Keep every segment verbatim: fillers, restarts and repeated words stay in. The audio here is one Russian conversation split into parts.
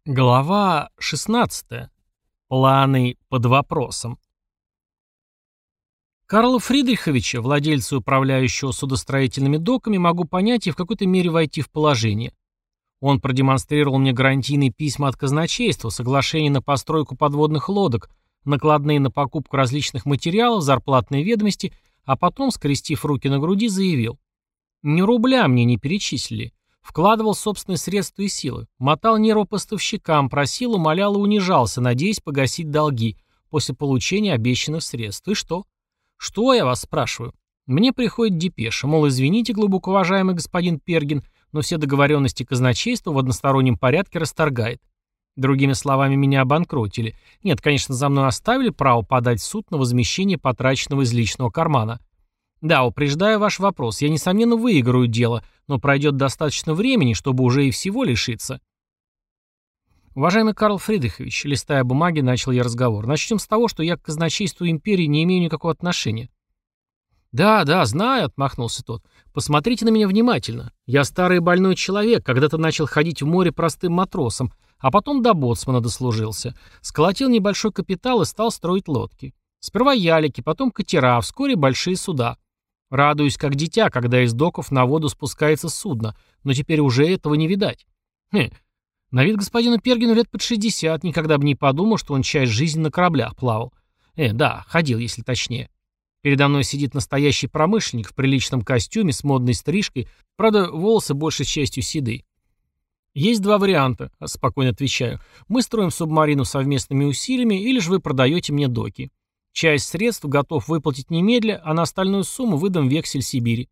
Глава шестнадцатая. Планы под вопросом. Карла Фридриховича, владельца и управляющего судостроительными доками, могу понять и в какой-то мере войти в положение. Он продемонстрировал мне гарантийные письма от казначейства, соглашение на постройку подводных лодок, накладные на покупку различных материалов, зарплатные ведомости, а потом, скрестив руки на груди, заявил: «Ни рубля мне не перечислили. Вкладывал собственные средства и силы, мотал нервы поставщикам, просил, умолял и унижался, надеясь погасить долги после получения обещанных средств. И что? Что, я вас спрашиваю? Мне приходит депеша, мол, извините, глубоко уважаемый господин Пергин, но все договоренности казначейства в одностороннем порядке расторгает. Другими словами, меня обанкротили. Нет, конечно, за мной оставили право подать в суд на возмещение потраченного из личного кармана. Да, упреждаю ваш вопрос, я, несомненно, выиграю дело, но пройдет достаточно времени, чтобы уже и всего лишиться. Уважаемый Карл Фридрихович, листая бумаги, начал я разговор. Начнем с того, что я к казначейству империи не имею никакого отношения. Да, да, знаю, отмахнулся тот. Посмотрите на меня внимательно. Я старый больной человек, когда-то начал ходить в море простым матросом, а потом до боцмана дослужился. Сколотил небольшой капитал и стал строить лодки. Сперва ялики, потом катера, а вскоре большие суда. Радуюсь как дитя, когда из доков на воду спускается судно, но теперь уже этого не видать. Хм, на вид господину Пергину лет под шестьдесят, никогда бы не подумал, что он часть жизни на кораблях плавал. Э, да, ходил, если точнее. Передо мной сидит настоящий промышленник в приличном костюме с модной стрижкой, правда, волосы большей частью седые. Есть два варианта, спокойно отвечаю. Мы строим субмарину совместными усилиями, или же вы продаете мне доки. Часть средств готов выплатить немедля, а на остальную сумму выдам вексель Сибири.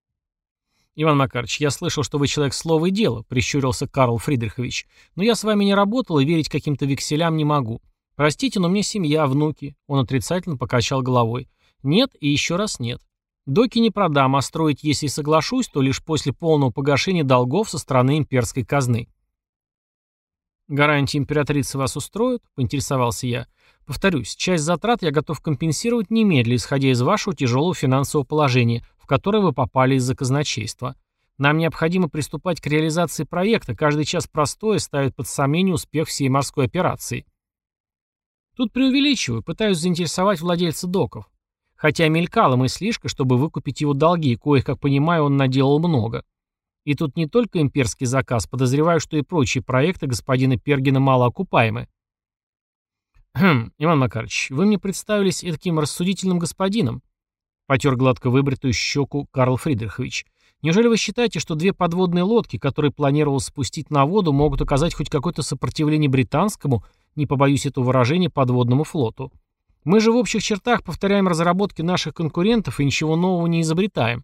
Иван Макарович, я слышал, что вы человек слова и дела, прищурился Карл Фридрихович. Но я с вами не работал и верить каким-то векселям не могу. Простите, но мне семья, внуки. Он отрицательно покачал головой. Нет и еще раз нет. Доки не продам, а строить, если и соглашусь, то лишь после полного погашения долгов со стороны имперской казны. Гарантии императрицы вас устроят? Поинтересовался я. Повторюсь, часть затрат я готов компенсировать немедленно, исходя из вашего тяжелого финансового положения, в которое вы попали из-за казначейства. Нам необходимо приступать к реализации проекта, каждый час простоя ставит под сомнение успех всей морской операции. Тут преувеличиваю, пытаюсь заинтересовать владельца доков. Хотя мелькала мыслишка, чтобы выкупить его долги, коих, как понимаю, он наделал много. И тут не только имперский заказ, подозреваю, что и прочие проекты господина Пергина малоокупаемы. «Хм, Иван Макарович, вы мне представились таким рассудительным господином», потер гладко выбритую щеку Карл Фридрихович. «Неужели вы считаете, что две подводные лодки, которые планировал спустить на воду, могут оказать хоть какое-то сопротивление британскому, не побоюсь этого выражения, подводному флоту? Мы же в общих чертах повторяем разработки наших конкурентов и ничего нового не изобретаем».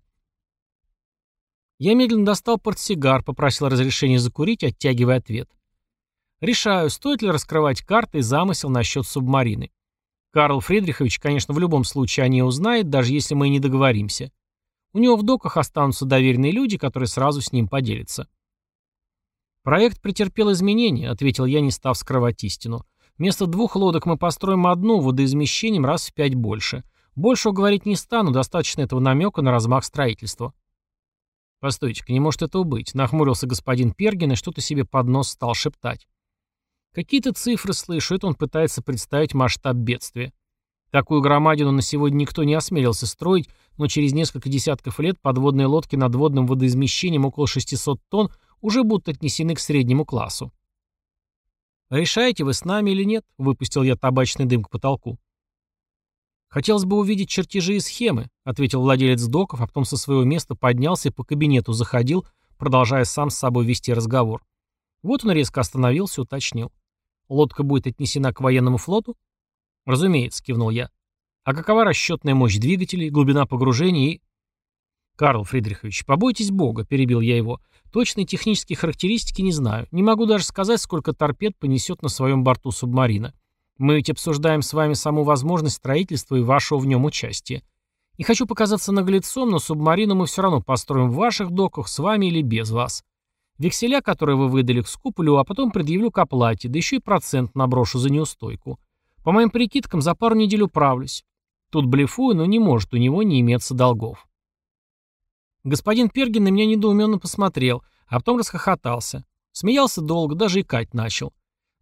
Я медленно достал портсигар, попросил разрешения закурить, оттягивая ответ. Решаю, стоит ли раскрывать карты и замысел насчет субмарины. Карл Фридрихович, конечно, в любом случае о ней узнает, даже если мы и не договоримся. У него в доках останутся доверенные люди, которые сразу с ним поделятся. «Проект претерпел изменения», — ответил я, не став скрывать истину. «Вместо двух лодок мы построим одну, водоизмещением раз в пять больше. Большего говорить не стану, достаточно этого намека на размах строительства». «Постойте-ка, не может этого быть», — нахмурился господин Пергин и что-то себе под нос стал шептать. Какие-то цифры слышу, это он пытается представить масштаб бедствия. Такую громадину на сегодня никто не осмелился строить, но через несколько десятков лет подводные лодки над водным водоизмещением около шестисот тонн уже будут отнесены к среднему классу. «Решаете, вы с нами или нет?» — выпустил я табачный дым к потолку. «Хотелось бы увидеть чертежи и схемы», — ответил владелец доков, а потом со своего места поднялся и по кабинету заходил, продолжая сам с собой вести разговор. Вот он резко остановился и уточнил. «Лодка будет отнесена к военному флоту?» «Разумеется», — кивнул я. «А какова расчетная мощь двигателей, глубина погружения и...» «Карл Фридрихович, побойтесь Бога», — перебил я его. «Точные технические характеристики не знаю. Не могу даже сказать, сколько торпед понесет на своем борту субмарина. Мы ведь обсуждаем с вами саму возможность строительства и вашего в нем участия. Не хочу показаться наглецом, но субмарину мы все равно построим в ваших доках, с вами или без вас. Векселя, которые вы выдали, скуплю, а потом предъявлю к оплате, да еще и процент наброшу за неустойку. По моим прикидкам, за пару недель управлюсь. Тут блефую, но не может у него не иметься долгов». Господин Пергин на меня недоуменно посмотрел, а потом расхохотался. Смеялся долго, даже икать начал.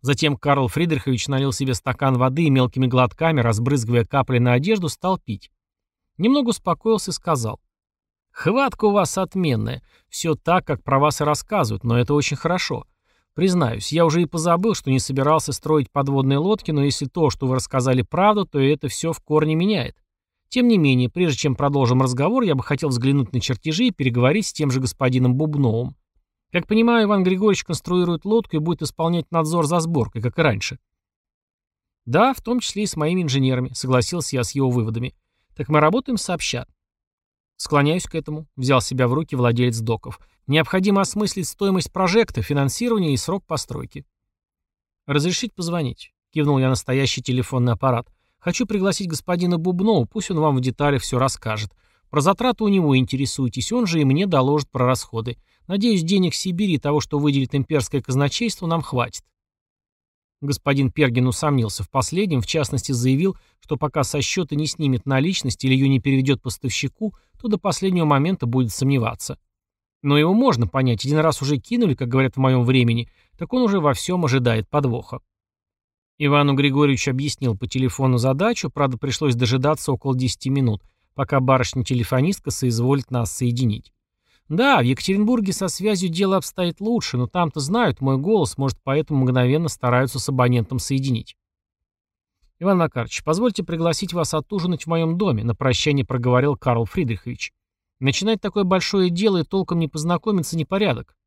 Затем Карл Фридрихович налил себе стакан воды и мелкими глотками, разбрызгивая капли на одежду, стал пить. Немного успокоился и сказал: «Хватка у вас отменная. Все так, как про вас и рассказывают, но это очень хорошо. Признаюсь, я уже и позабыл, что не собирался строить подводные лодки, но если то, что вы рассказали, правда, то это все в корне меняет. Тем не менее, прежде чем продолжим разговор, я бы хотел взглянуть на чертежи и переговорить с тем же господином Бубновым. Как понимаю, Иван Григорьевич конструирует лодку и будет исполнять надзор за сборкой, как и раньше». «Да, в том числе и с моими инженерами», — согласился я с его выводами. «Так мы работаем сообща». «Склоняюсь к этому», — взял себя в руки владелец доков. «Необходимо осмыслить стоимость прожекта, финансирование и срок постройки». «Разрешить позвонить?» — кивнул я на стоящий телефонный аппарат. «Хочу пригласить господина Бубнова, пусть он вам в деталях все расскажет. Про затраты у него интересуйтесь, он же и мне доложит про расходы. Надеюсь, денег Сибири и того, что выделит имперское казначейство, нам хватит». Господин Пергин усомнился в последнем, в частности заявил, что пока со счета не снимет наличность или ее не переведет поставщику, то до последнего момента будет сомневаться. Но его можно понять, один раз уже кинули, как говорят в моем времени, так он уже во всем ожидает подвоха. Ивану Григорьевичу объяснил по телефону задачу, правда пришлось дожидаться около десяти минут, пока барышня-телефонистка соизволит нас соединить. Да, в Екатеринбурге со связью дело обстоит лучше, но там-то знают мой голос, может, поэтому мгновенно стараются с абонентом соединить. «Иван Макарович, позвольте пригласить вас отужинать в моем доме», — на прощание проговорил Карл Фридрихович. «Начинать такое большое дело и толком не познакомиться — непорядок».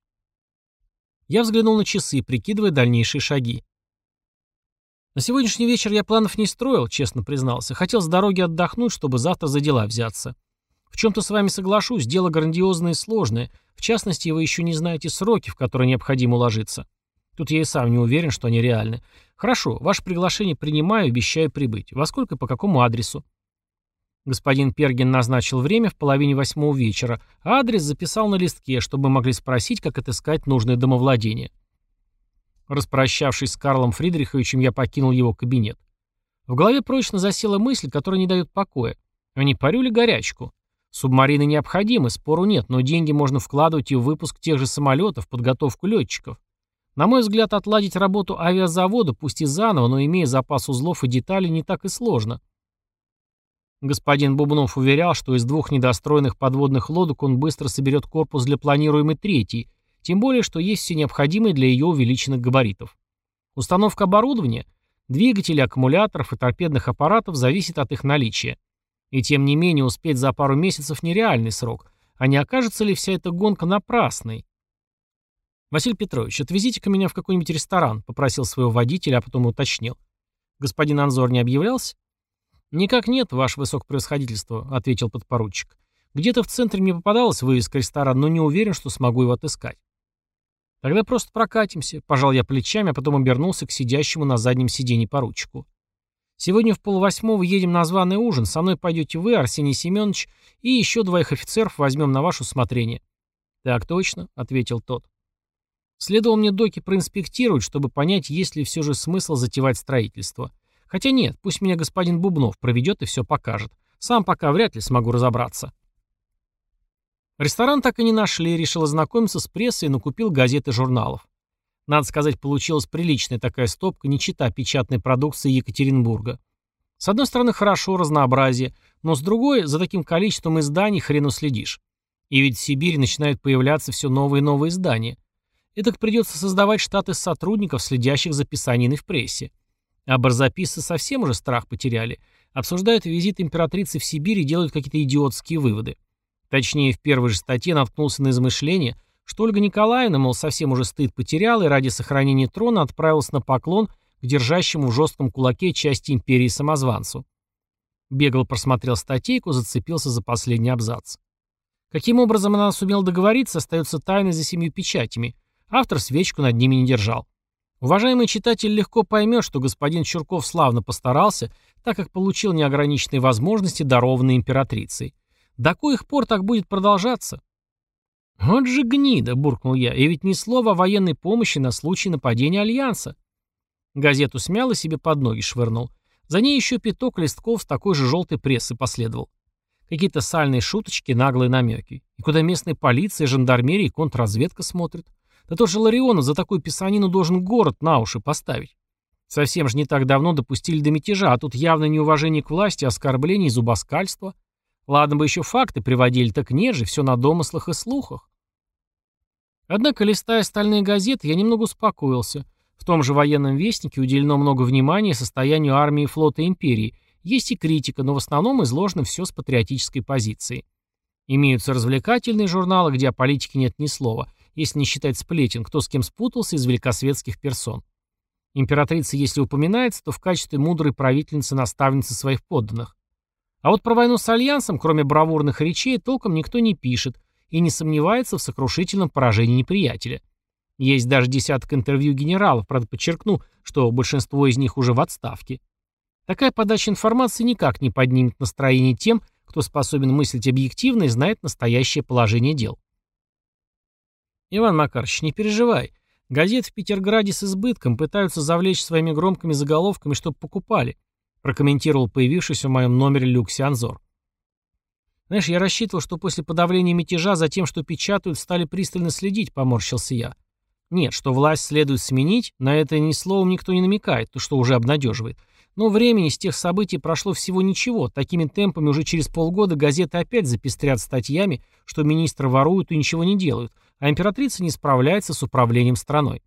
Я взглянул на часы, прикидывая дальнейшие шаги. На сегодняшний вечер я планов не строил, честно признался. Хотел с дороги отдохнуть, чтобы завтра за дела взяться. В чем-то с вами соглашусь, дело грандиозное и сложное. В частности, вы еще не знаете сроки, в которые необходимо уложиться. Тут я и сам не уверен, что они реальны. Хорошо, ваше приглашение принимаю и обещаю прибыть. Во сколько и по какому адресу? Господин Пергин назначил время в половине восьмого вечера, а адрес записал на листке, чтобы могли спросить, как отыскать нужное домовладение. Распрощавшись с Карлом Фридриховичем, я покинул его кабинет. В голове прочно засела мысль, которая не дает покоя. А не парю ли горячку? Субмарины необходимы, спору нет, но деньги можно вкладывать и в выпуск тех же самолетов, подготовку летчиков. На мой взгляд, отладить работу авиазавода, пусть и заново, но имея запас узлов и деталей, не так и сложно. Господин Бубнов уверял, что из двух недостроенных подводных лодок он быстро соберет корпус для планируемой третьей, тем более, что есть все необходимое для ее увеличенных габаритов. Установка оборудования, двигателей, аккумуляторов и торпедных аппаратов зависит от их наличия. И тем не менее успеть за пару месяцев нереальный срок. А не окажется ли вся эта гонка напрасной? «Василий Петрович, отвезите-ка меня в какой-нибудь ресторан», — попросил своего водителя, а потом уточнил. «Господин Анзор не объявлялся?» «Никак нет, ваше высокопревосходительство», — ответил подпоручик. «Где-то в центре мне попадалась вывеска ресторана, но не уверен, что смогу его отыскать». «Тогда просто прокатимся», — пожал я плечами, а потом обернулся к сидящему на заднем сиденье поручику. «Сегодня в полвосьмого едем на званый ужин. Со мной пойдете вы, Арсений Семенович, и еще двоих офицеров возьмем на ваше усмотрение». «Так точно», — ответил тот. Следовало мне доки проинспектировать, чтобы понять, есть ли все же смысл затевать строительство. Хотя нет, пусть меня господин Бубнов проведет и все покажет. Сам пока вряд ли смогу разобраться. Ресторан так и не нашли, решил ознакомиться с прессой и накупил газет и журналов. Надо сказать, получилась приличная такая стопка, не чита печатной продукции Екатеринбурга. С одной стороны, хорошо, разнообразие, но с другой, за таким количеством изданий хрен уследишь. И ведь в Сибири начинают появляться все новые и новые издания. Итак, придется создавать штат из сотрудников, следящих за писаниной в прессе. А барзаписцы совсем уже страх потеряли. Обсуждают визит императрицы в Сибирь и делают какие-то идиотские выводы. Точнее, в первой же статье наткнулся на измышление, что Ольга Николаевна, мол, совсем уже стыд потеряла и ради сохранения трона отправилась на поклон к держащему в жестком кулаке части империи самозванцу. Бегло просмотрел статейку, зацепился за последний абзац. Каким образом она сумела договориться, остается тайной за семью печатями. Автор свечку над ними не держал. Уважаемый читатель легко поймет, что господин Чурков славно постарался, так как получил неограниченные возможности, дарованные императрицей. До коих пор так будет продолжаться? «Вот же гнида!» — буркнул я. «И ведь ни слова о военной помощи на случай нападения Альянса». Газету смял и себе под ноги швырнул. За ней еще пяток листков с такой же желтой прессы последовал. Какие-то сальные шуточки, наглые намеки. И куда местная полиция, жандармерия и контрразведка смотрят? Да тот же Ларионов за такую писанину должен город на уши поставить. Совсем же не так давно допустили до мятежа, а тут явно неуважение к власти, оскорбление и зубоскальство. Ладно бы еще факты приводили, так нет же, все на домыслах и слухах. Однако, листая остальные газеты, я немного успокоился. В том же военном вестнике уделено много внимания состоянию армии и флота империи. Есть и критика, но в основном изложено все с патриотической позиции. Имеются развлекательные журналы, где о политике нет ни слова, если не считать сплетен, кто с кем спутался из великосветских персон. Императрица, если упоминается, то в качестве мудрой правительницы-наставницы своих подданных. А вот про войну с Альянсом, кроме бравурных речей, толком никто не пишет и не сомневается в сокрушительном поражении неприятеля. Есть даже десяток интервью генералов, правда подчеркну, что большинство из них уже в отставке. Такая подача информации никак не поднимет настроение тем, кто способен мыслить объективно и знает настоящее положение дел. Иван Макарович, не переживай. Газет в Петерграде с избытком пытаются завлечь своими громкими заголовками, чтобы покупали, прокомментировал появившийся в моем номере Люксианзор. Знаешь, я рассчитывал, что после подавления мятежа за тем, что печатают, стали пристально следить, поморщился я. Нет, что власть следует сменить, на это ни словом никто не намекает, то что уже обнадеживает. Но времени с тех событий прошло всего ничего. Такими темпами уже через полгода газеты опять запестрят статьями, что министры воруют и ничего не делают, а императрица не справляется с управлением страной.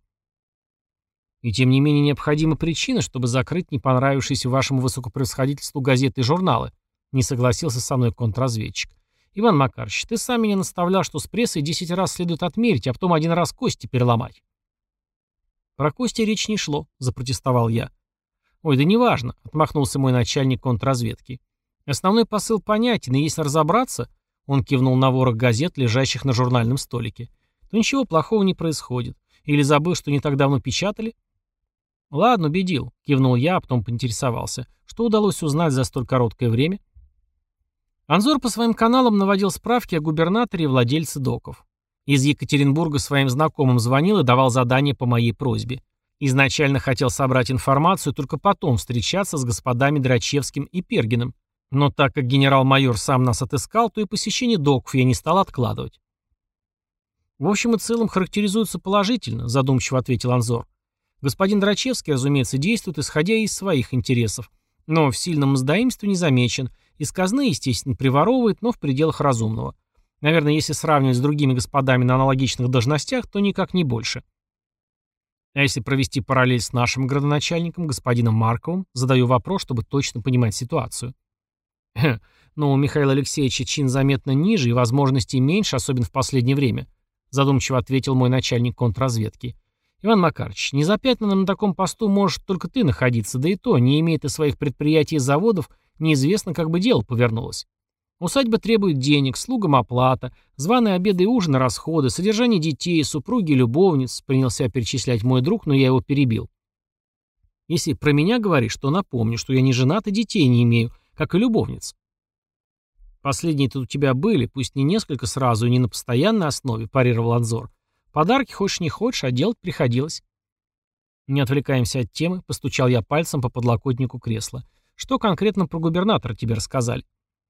И тем не менее необходима причина, чтобы закрыть не понравившиеся вашему высокопревосходительству газеты и журналы, не согласился со мной контрразведчик. Иван Макарович, ты сам меня наставлял, что с прессой десять раз следует отмерить, а потом один раз кости переломать. Про кости речь не шло, запротестовал я. «Ой, да неважно», — отмахнулся мой начальник контрразведки. «Основной посыл понятен, и если разобраться», — он кивнул на ворох газет, лежащих на журнальном столике, «то ничего плохого не происходит. Или забыл, что не так давно печатали?» «Ладно, убедил», — кивнул я, а потом поинтересовался. «Что удалось узнать за столь короткое время?» Анзор по своим каналам наводил справки о губернаторе и владельце доков. Из Екатеринбурга своим знакомым звонил и давал задания по моей просьбе. Изначально хотел собрать информацию, только потом встречаться с господами Драчевским и Пергиным. Но так как генерал-майор сам нас отыскал, то и посещение доков я не стал откладывать. «В общем и целом характеризуется положительно», — задумчиво ответил Анзор. «Господин Драчевский, разумеется, действует, исходя из своих интересов, но в сильном мздоимстве не замечен, из казны, естественно, приворовывает, но в пределах разумного. Наверное, если сравнивать с другими господами на аналогичных должностях, то никак не больше». А если провести параллель с нашим градоначальником, господином Марковым, задаю вопрос, чтобы точно понимать ситуацию. Хм, но у Михаила Алексеевича чин заметно ниже и возможностей меньше, особенно в последнее время, задумчиво ответил мой начальник контрразведки. Иван Макарович, незапятнанным на таком посту можешь только ты находиться, да и то, не имея ты своих предприятий и заводов, неизвестно, как бы дело повернулось. Усадьба требует денег, слугам оплата, званые обеды и ужины, расходы, содержание детей, супруги и любовниц, принялся перечислять мой друг, но я его перебил. Если про меня говоришь, то напомню, что я не женат и детей не имею, как и любовниц. Последние-то у тебя были, пусть не несколько сразу и не на постоянной основе, парировал Анзор. Подарки хочешь не хочешь, а делать приходилось. Не отвлекаемся от темы, постучал я пальцем по подлокотнику кресла. Что конкретно про губернатора тебе рассказали?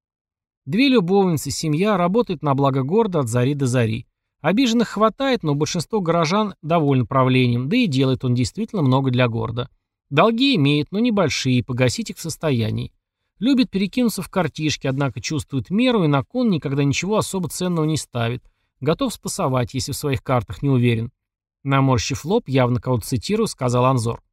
Две любовницы, семья, работает на благо города от зари до зари. Обиженных хватает, но большинство горожан довольны правлением, да и делает он действительно много для города. Долги имеет, но небольшие, погасить их в состоянии. Любит перекинуться в картишки, однако чувствует меру и на кон никогда ничего особо ценного не ставит. Готов спасовать, если в своих картах не уверен. Наморщив лоб, явно кого-то цитирую, сказал Анзор.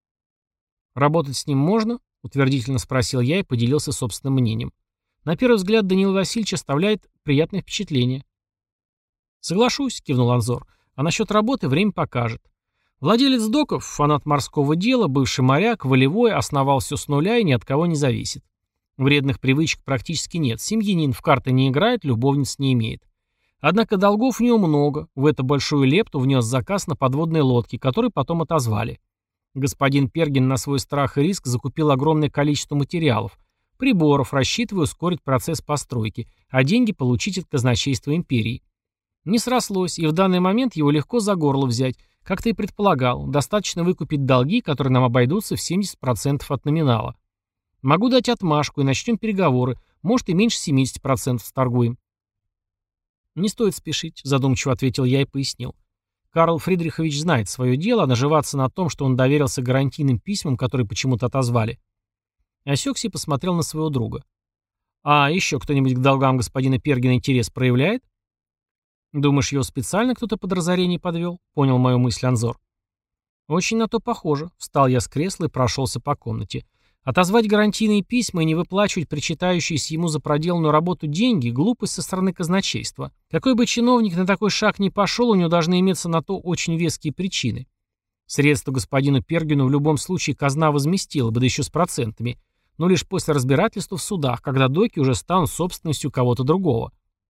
«Работать с ним можно?» — утвердительно спросил я и поделился собственным мнением. На первый взгляд Даниил Васильевич оставляет приятное впечатление. «Соглашусь», — кивнул Анзор. «А насчет работы время покажет. Владелец доков, фанат морского дела, бывший моряк, волевой, основал все с нуля и ни от кого не зависит. Вредных привычек практически нет. Семьянин, в карты не играет, любовниц не имеет. Однако долгов у него много. В эту большую лепту внес заказ на подводные лодки, которые потом отозвали. Господин Пергин на свой страх и риск закупил огромное количество материалов, приборов, рассчитывая ускорить процесс постройки, а деньги получить от казначейства империи. Не срослось, и в данный момент его легко за горло взять, как ты и предполагал. Достаточно выкупить долги, которые нам обойдутся в семьдесят процентов от номинала. Могу дать отмашку, и начнем переговоры, может и меньше семьдесят процентов сторгуем. «Не стоит спешить», — задумчиво ответил я и пояснил. Карл Фридрихович знает свое дело, а наживаться на том, что он доверился гарантийным письмам, которые почему-то отозвали. Осекся и посмотрел на своего друга. «А еще кто-нибудь к долгам господина Пергина интерес проявляет?» «Думаешь, его специально кто-то под разорение подвел?» — понял мою мысль Анзор. «Очень на то похоже». Встал я с кресла и прошелся по комнате. Отозвать гарантийные письма и не выплачивать причитающиеся ему за проделанную работу деньги — глупость со стороны казначейства. Какой бы чиновник на такой шаг ни пошел, у него должны иметься на то очень веские причины. Средства господину Пергину в любом случае казна возместила бы, да еще с процентами, но лишь после разбирательства в судах, когда доки уже станут собственностью кого-то другого.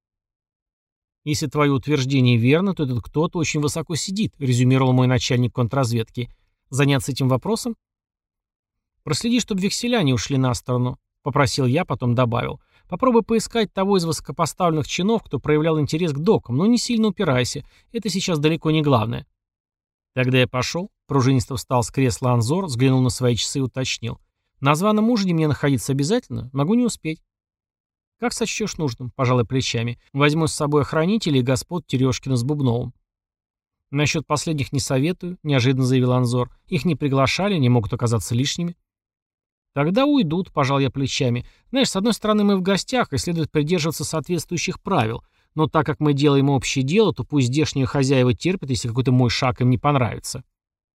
«Если твое утверждение верно, то этот кто-то очень высоко сидит», резюмировал мой начальник контрразведки. «Заняться этим вопросом?» «Проследи, чтобы векселя не ушли на сторону», — попросил я, потом добавил. «Попробуй поискать того из высокопоставленных чинов, кто проявлял интерес к докам, но не сильно упирайся, это сейчас далеко не главное». «Тогда я пошел», — пружинисто встал с кресла Анзор, взглянул на свои часы и уточнил. «На званом ужине мне находиться обязательно? Могу не успеть». «Как сочтешь нужным», — пожалуй плечами. «Возьму с собой охранителей и господ Терешкина с Бубновым». «Насчет последних не советую», — неожиданно заявил Анзор. «Их не приглашали, не могут оказаться лишними». «Тогда уйдут», — пожал я плечами. «Знаешь, с одной стороны, мы в гостях, и следует придерживаться соответствующих правил, но так как мы делаем общее дело, то пусть здешние хозяева терпят, если какой-то мой шаг им не понравится».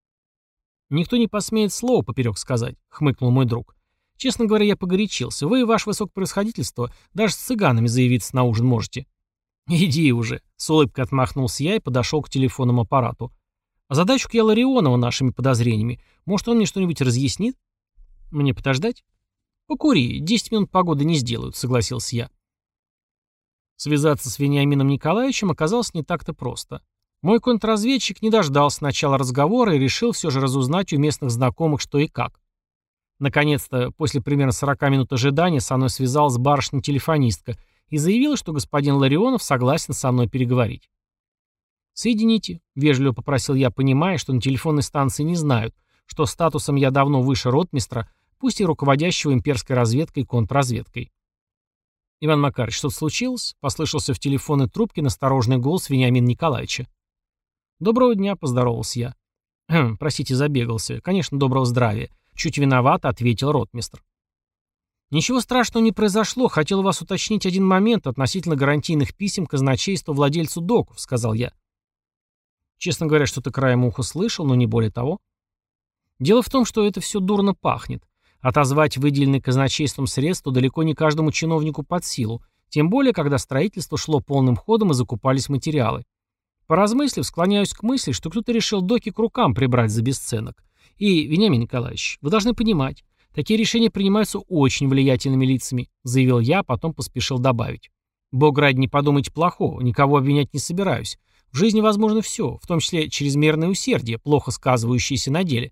«Никто не посмеет слова поперек сказать», — хмыкнул мой друг. «Честно говоря, я погорячился. Вы и ваше высокопроисходительство даже с цыганами заявиться на ужин можете». «Иди уже», — с улыбкой отмахнулся я и подошел к телефонному аппарату. «А задачу-ка я Ларионова нашими подозрениями. Может, он мне что-нибудь разъяснит?» «Мне подождать?» «Покури, десять минут погоды не сделают», — согласился я. Связаться с Вениамином Николаевичем оказалось не так-то просто. Мой контрразведчик не дождался начала разговора и решил все же разузнать у местных знакомых, что и как. Наконец-то, после примерно сорока минут ожидания, со мной связалась барышня-телефонистка и заявила, что господин Ларионов согласен со мной переговорить. «Соедините», — вежливо попросил я, понимая, что на телефонной станции не знают, что статусом я давно выше ротмистра, пусть и руководящего имперской разведкой и контрразведкой. «Иван Макарович, что-то случилось?» — послышался в телефонной трубке настороженный голос Вениамина Николаевича. «Доброго дня», — поздоровался я. «Хм, простите, забегался. Конечно, доброго здравия. Чуть виновато», — ответил ротмистр. «Ничего страшного не произошло. Хотел у вас уточнить один момент относительно гарантийных писем казначейству владельцу доков», — сказал я. Честно говоря, что-то краем уха слышал, но не более того. Дело в том, что это все дурно пахнет. Отозвать выделенные казначейством средства далеко не каждому чиновнику под силу, тем более, когда строительство шло полным ходом и закупались материалы. Поразмыслив, склоняюсь к мысли, что кто-то решил доки к рукам прибрать за бесценок. И, Вениамин Николаевич, вы должны понимать, такие решения принимаются очень влиятельными лицами, заявил я, а потом поспешил добавить. Бог ради, не подумайте плохого, никого обвинять не собираюсь. В жизни возможно все, в том числе чрезмерное усердие, плохо сказывающееся на деле.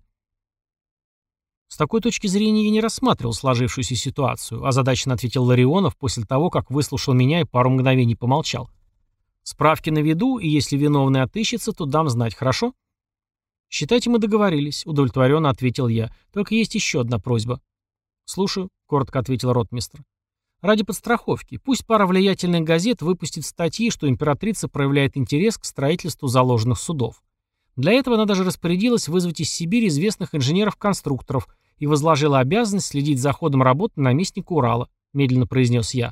С такой точки зрения я не рассматривал сложившуюся ситуацию, озадаченно ответил Ларионов после того, как выслушал меня и пару мгновений помолчал. Справки на виду, и если виновный отыщется, то дам знать, хорошо? Считайте, мы договорились, удовлетворенно ответил я. Только есть еще одна просьба. Слушаю, коротко ответил ротмистр. Ради подстраховки, пусть пара влиятельных газет выпустит статьи, что императрица проявляет интерес к строительству заложенных судов. Для этого она даже распорядилась вызвать из Сибири известных инженеров-конструкторов и возложила обязанность следить за ходом работы наместника Урала, медленно произнес я.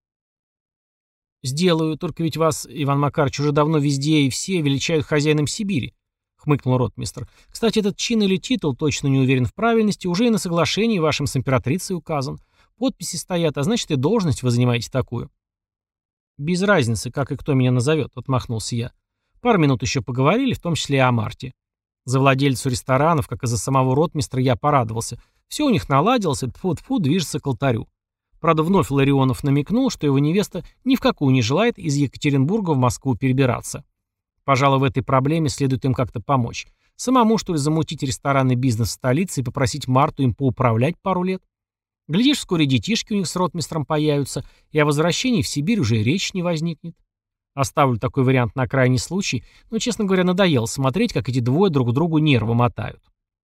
«Сделаю, только ведь вас, Иван Макарович, уже давно везде и все величают хозяином Сибири», — хмыкнул ротмистр. «Кстати, этот чин или титул, точно не уверен в правильности, уже и на соглашении вашим с императрицей указан. Подписи стоят, а значит и должность вы занимаете такую». «Без разницы, как и кто меня назовет», — отмахнулся я. Пару минут еще поговорили, в том числе и о Марте. За владельцу ресторанов, как и за самого ротмистра, я порадовался. Все у них наладилось, и тьфу-тьфу движется к алтарю. Правда, вновь Ларионов намекнул, что его невеста ни в какую не желает из Екатеринбурга в Москву перебираться. Пожалуй, в этой проблеме следует им как-то помочь. Самому, что ли, замутить ресторанный бизнес в столице и попросить Марту им поуправлять пару лет? Глядишь, вскоре детишки у них с ротмистром появятся, и о возвращении в Сибирь уже речь не возникнет. Оставлю такой вариант на крайний случай, но, честно говоря, надоело смотреть, как эти двое друг другу нервы мотают.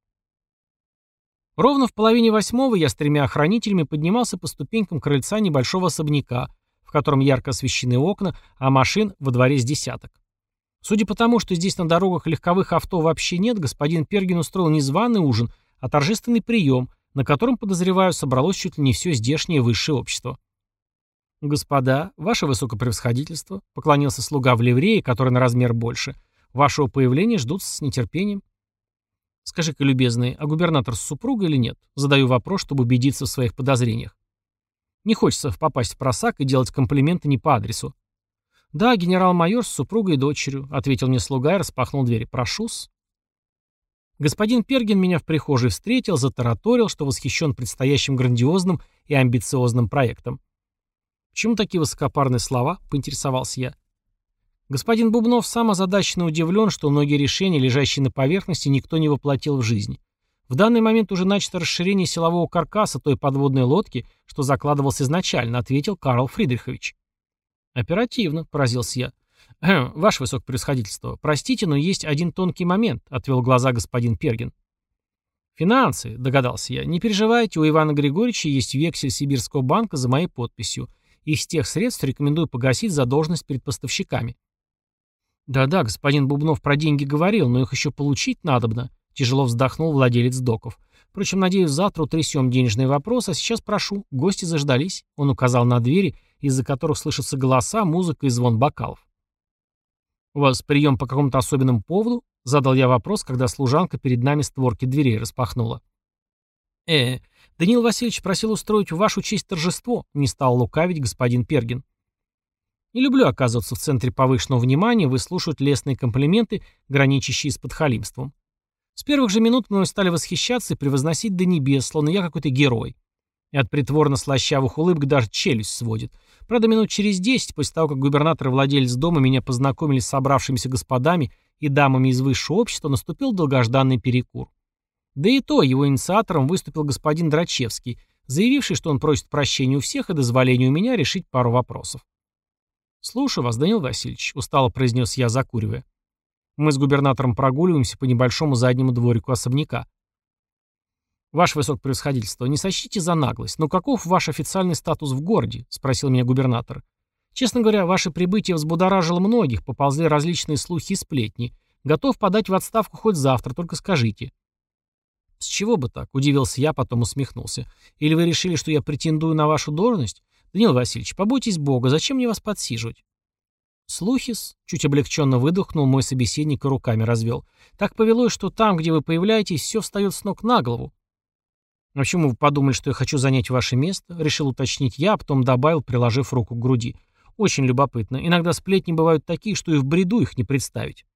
Ровно в половине восьмого я с тремя охранителями поднимался по ступенькам крыльца небольшого особняка, в котором ярко освещены окна, а машин во дворе с десяток. Судя по тому, что здесь на дорогах легковых авто вообще нет, господин Пергин устроил не званый ужин, а торжественный прием, на котором, подозреваю, собралось чуть ли не все здешнее высшее общество. «Господа, ваше высокопревосходительство», — поклонился слуга в ливрее, который на размер больше, — «вашего появления ждут с нетерпением». «Скажи-ка, любезный, а губернатор с супругой или нет?» Задаю вопрос, чтобы убедиться в своих подозрениях. Не хочется попасть в просак и делать комплименты не по адресу. «Да, генерал-майор с супругой и дочерью», — ответил мне слуга и распахнул дверь. «Прошу-с». Господин Пергин меня в прихожей встретил, затараторил, что восхищен предстоящим грандиозным и амбициозным проектом. «Почему такие высокопарные слова?» — поинтересовался я. Господин Бубнов сам озадаченно удивлен, что многие решения, лежащие на поверхности, никто не воплотил в жизнь. В данный момент уже начато расширение силового каркаса той подводной лодки, что закладывался изначально, ответил Карл Фридрихович. «Оперативно», — поразился я. «Хм, ваше высокопревосходительство, простите, но есть один тонкий момент», — отвел глаза господин Пергин. «Финансы», — догадался я. «Не переживайте, у Ивана Григорьевича есть вексель Сибирского банка за моей подписью. Из тех средств рекомендую погасить задолженность перед поставщиками». «Да-да, господин Бубнов про деньги говорил, но их еще получить надобно», — тяжело вздохнул владелец доков. «Впрочем, надеюсь, завтра утрясем денежный вопрос, а сейчас прошу, гости заждались», — он указал на двери, из-за которых слышатся голоса, музыка и звон бокалов. «У вас прием по какому-то особенному поводу?» — задал я вопрос, когда служанка перед нами створки дверей распахнула. «Э, Даниил Васильевич просил устроить в вашу честь торжество», — не стал лукавить господин Пергин. Не люблю оказываться в центре повышенного внимания, выслушивать лестные комплименты, граничащие с подхалимством. С первых же минут мной стали восхищаться и превозносить до небес, словно я какой-то герой. И от притворно-слащавых улыбок даже челюсть сводит. Правда, минут через десять, после того, как губернатор и владелец дома меня познакомили с собравшимися господами и дамами из высшего общества, наступил долгожданный перекур. Да и то его инициатором выступил господин Драчевский, заявивший, что он просит прощения у всех и дозволения у меня решить пару вопросов. «Слушаю вас, Даниил Васильевич», — устало произнес я, закуривая. Мы с губернатором прогуливаемся по небольшому заднему дворику особняка. «Ваше высокопревосходительство, не сочтите за наглость, но каков ваш официальный статус в городе?» — спросил меня губернатор. «Честно говоря, ваше прибытие взбудоражило многих, поползли различные слухи и сплетни. Готов подать в отставку хоть завтра, только скажите». «С чего бы так?» — удивился я, потом усмехнулся. «Или вы решили, что я претендую на вашу должность? Даниил Васильевич, побойтесь Бога, зачем мне вас подсиживать?» «Слухи-с», — чуть облегченно выдохнул мой собеседник и руками развел. «Так повелось, что там, где вы появляетесь, все встает с ног на голову». «А почему вы подумали, что я хочу занять ваше место?» — решил уточнить я, а потом добавил, приложив руку к груди. «Очень любопытно. Иногда сплетни бывают такие, что и в бреду их не представить».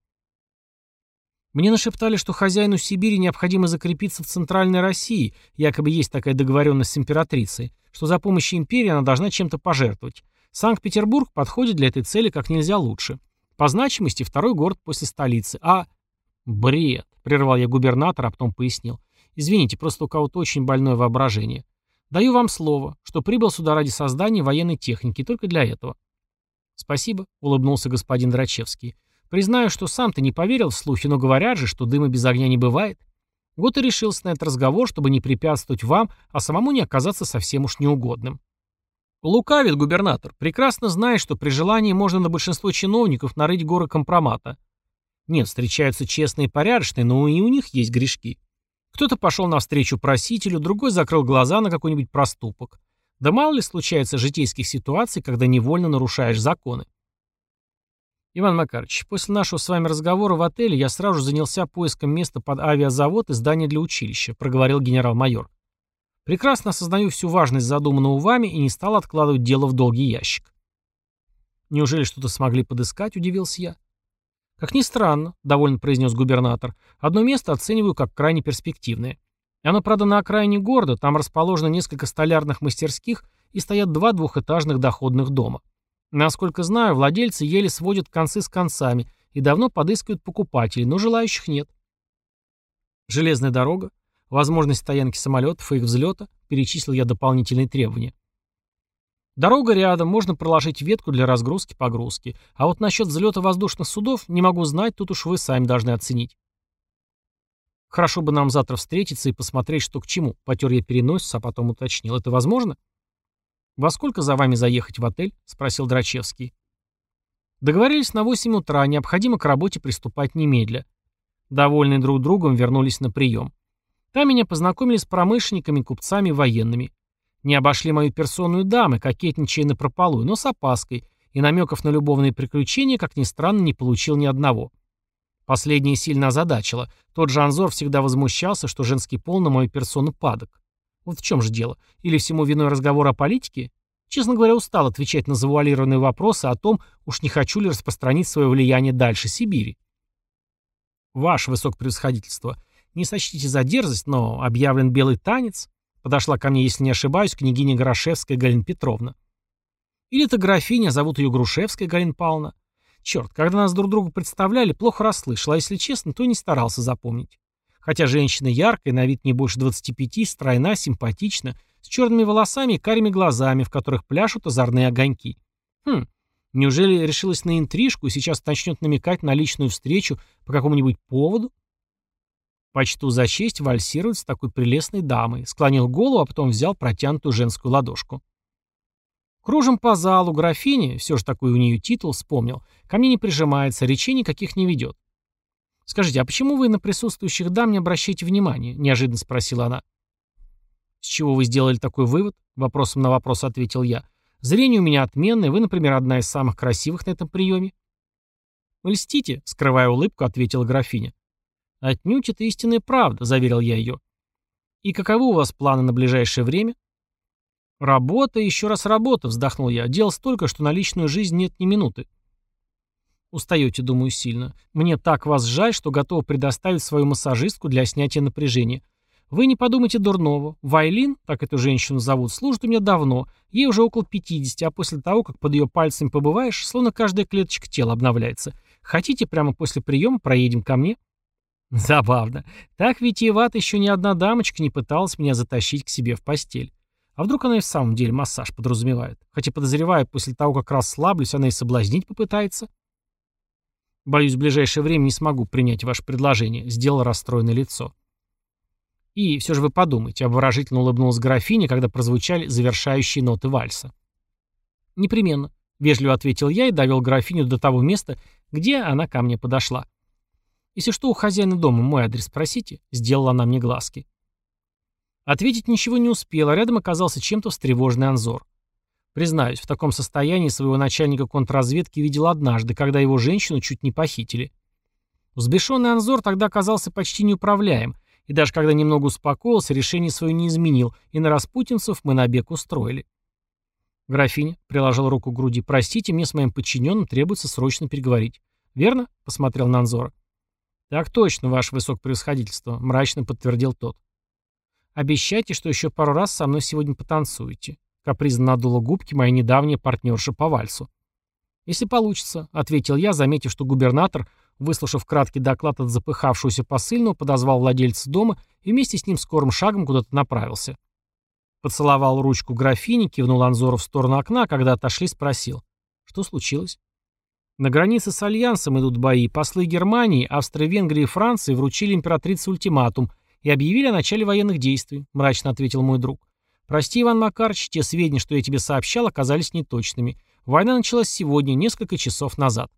Мне нашептали, что хозяину Сибири необходимо закрепиться в Центральной России, якобы есть такая договоренность с императрицей, что за помощью империи она должна чем-то пожертвовать. Санкт-Петербург подходит для этой цели как нельзя лучше. По значимости второй город после столицы. А... Бред, прервал я губернатора, а потом пояснил. Извините, просто у кого-то очень больное воображение. Даю вам слово, что прибыл сюда ради создания военной техники, только для этого. Спасибо, улыбнулся господин Драчевский. Признаю, что сам-то не поверил в слухи, но говорят же, что дыма без огня не бывает. Вот и решился на этот разговор, чтобы не препятствовать вам, а самому не оказаться совсем уж неугодным. Лукавит губернатор, прекрасно зная, что при желании можно на большинство чиновников нарыть горы компромата. Нет, встречаются честные и порядочные, но и у них есть грешки. Кто-то пошел навстречу просителю, другой закрыл глаза на какой-нибудь проступок. Да мало ли случается житейских ситуаций, когда невольно нарушаешь законы. Иван Макарович, после нашего с вами разговора в отеле я сразу же занялся поиском места под авиазавод и здания для училища, проговорил генерал-майор. Прекрасно осознаю всю важность задуманного вами и не стал откладывать дело в долгий ящик. Неужели что-то смогли подыскать, удивился я. Как ни странно, довольно произнес губернатор, одно место оцениваю как крайне перспективное. Оно, правда, на окраине города, там расположено несколько столярных мастерских и стоят два двухэтажных доходных дома. Насколько знаю, владельцы еле сводят концы с концами и давно подыскивают покупателей, но желающих нет. Железная дорога, возможность стоянки самолетов и их взлета, перечислил я дополнительные требования. Дорога рядом, можно проложить ветку для разгрузки-погрузки, а вот насчет взлета воздушных судов не могу знать, тут уж вы сами должны оценить. Хорошо бы нам завтра встретиться и посмотреть, что к чему, потер я переносицу, а потом уточнил. Это возможно? «Во сколько за вами заехать в отель?» — спросил Драчевский. Договорились на восемь утра, необходимо к работе приступать немедля. Довольные друг другом вернулись на прием. Там меня познакомили с промышленниками, купцами, военными. Не обошли мою персону и дамы, кокетничая напропалую, но с опаской, и намеков на любовные приключения, как ни странно, не получил ни одного. Последнее сильно озадачило. Тот же Анзор всегда возмущался, что женский пол на мою персону падок. Вот в чем же дело? Или всему виной разговор о политике? Честно говоря, устал отвечать на завуалированные вопросы о том, уж не хочу ли распространить свое влияние дальше Сибири. Ваше высокопревосходительство, не сочтите за дерзость, но объявлен белый танец. Подошла ко мне, если не ошибаюсь, княгиня Горошевская Галина Петровна. Или это графиня, зовут ее Грушевская Галина Павловна. Черт, когда нас друг другу представляли, плохо расслышал, а если честно, то и не старался запомнить. Хотя женщина яркая, на вид не больше двадцати пяти, стройна, симпатична, с черными волосами и карими глазами, в которых пляшут озорные огоньки. Хм, неужели решилась на интрижку и сейчас начнет намекать на личную встречу по какому-нибудь поводу? Почту за честь вальсировать с такой прелестной дамой. Склонил голову, а потом взял протянутую женскую ладошку. Кружим по залу, графиня, все же такой у нее титул, вспомнил, ко мне не прижимается, речей никаких не ведет. «Скажите, а почему вы на присутствующих дам не обращаете внимания?» — неожиданно спросила она. «С чего вы сделали такой вывод?» — вопросом на вопрос ответил я. «Зрение у меня отменное, вы, например, одна из самых красивых на этом приеме». «Вы льстите?» — скрывая улыбку, ответила графиня. «Отнюдь это истинная правда», — заверил я ее. «И каковы у вас планы на ближайшее время?» «Работа и еще раз работа», — вздохнул я. «Дел столько, что на личную жизнь нет ни минуты». «Устаете, думаю, сильно. Мне так вас жаль, что готова предоставить свою массажистку для снятия напряжения. Вы не подумайте дурного. Вайлин, так эту женщину зовут, служит у меня давно. Ей уже около пятидесяти, а после того, как под ее пальцами побываешь, словно каждая клеточка тела обновляется. Хотите, прямо после приема проедем ко мне?» Забавно. Так витиевато еще ни одна дамочка не пыталась меня затащить к себе в постель. А вдруг она и в самом деле массаж подразумевает? Хотя, подозреваю, после того, как расслаблюсь, она и соблазнить попытается. Боюсь, в ближайшее время не смогу принять ваше предложение, сделала расстроенное лицо. И все же вы подумайте, обворожительно улыбнулась графиня, когда прозвучали завершающие ноты вальса. Непременно, вежливо ответил я и довел графиню до того места, где она ко мне подошла. Если что, у хозяина дома мой адрес спросите, сделала она мне глазки. Ответить ничего не успел, а рядом оказался чем-то встревоженный Анзор. Признаюсь, в таком состоянии своего начальника контрразведки видел однажды, когда его женщину чуть не похитили. Взбешенный Анзор тогда оказался почти неуправляем, и даже когда немного успокоился, решение свое не изменил, и на распутинцев мы набег устроили. Графиня приложила руку к груди. «Простите, мне с моим подчиненным требуется срочно переговорить». «Верно?» — посмотрел на Анзора. «Так точно, ваше высокопревосходительство», — мрачно подтвердил тот. «Обещайте, что еще пару раз со мной сегодня потанцуете», — капризно надула губки моя недавняя партнерша по вальсу. «Если получится», — ответил я, заметив, что губернатор, выслушав краткий доклад от запыхавшегося посыльного, подозвал владельца дома и вместе с ним скорым шагом куда-то направился. Поцеловал ручку графини, кивнул Анзору в сторону окна, а когда отошли, спросил. «Что случилось?» «На границе с Альянсом идут бои. Послы Германии, Австро-Венгрии и Франции вручили императрице ультиматум и объявили о начале военных действий», — мрачно ответил мой друг. «Прости, Иван Макарович, те сведения, что я тебе сообщал, оказались неточными. Война началась сегодня, несколько часов назад».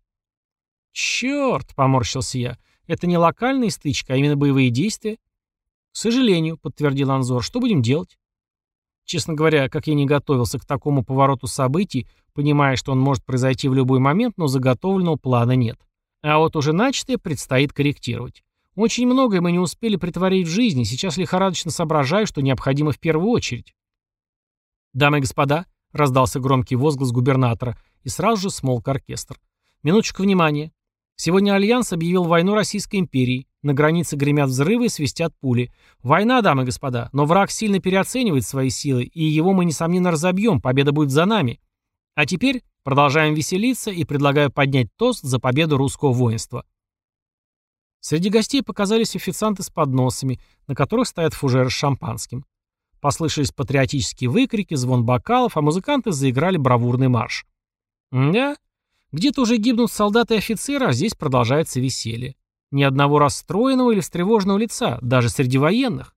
«Черт!» — поморщился я. «Это не локальная стычка, а именно боевые действия?» «К сожалению», — подтвердил Анзор. «Что будем делать?» Честно говоря, как я не готовился к такому повороту событий, понимая, что он может произойти в любой момент, но заготовленного плана нет. А вот уже начатое предстоит корректировать. Очень многое мы не успели притворить в жизнь, и сейчас лихорадочно соображаю, что необходимо в первую очередь. «Дамы и господа», — раздался громкий возглас губернатора, и сразу же смолк оркестр. «Минуточку внимания. Сегодня Альянс объявил войну Российской империи. На границе гремят взрывы и свистят пули. Война, дамы и господа, но враг сильно переоценивает свои силы, и его мы, несомненно, разобьем, победа будет за нами. А теперь продолжаем веселиться и предлагаю поднять тост за победу русского воинства». Среди гостей показались официанты с подносами, на которых стоят фужеры с шампанским. Послышались патриотические выкрики, звон бокалов, а музыканты заиграли бравурный марш. Да, где-то уже гибнут солдаты и офицеры, а здесь продолжается веселье. Ни одного расстроенного или встревоженного лица, даже среди военных.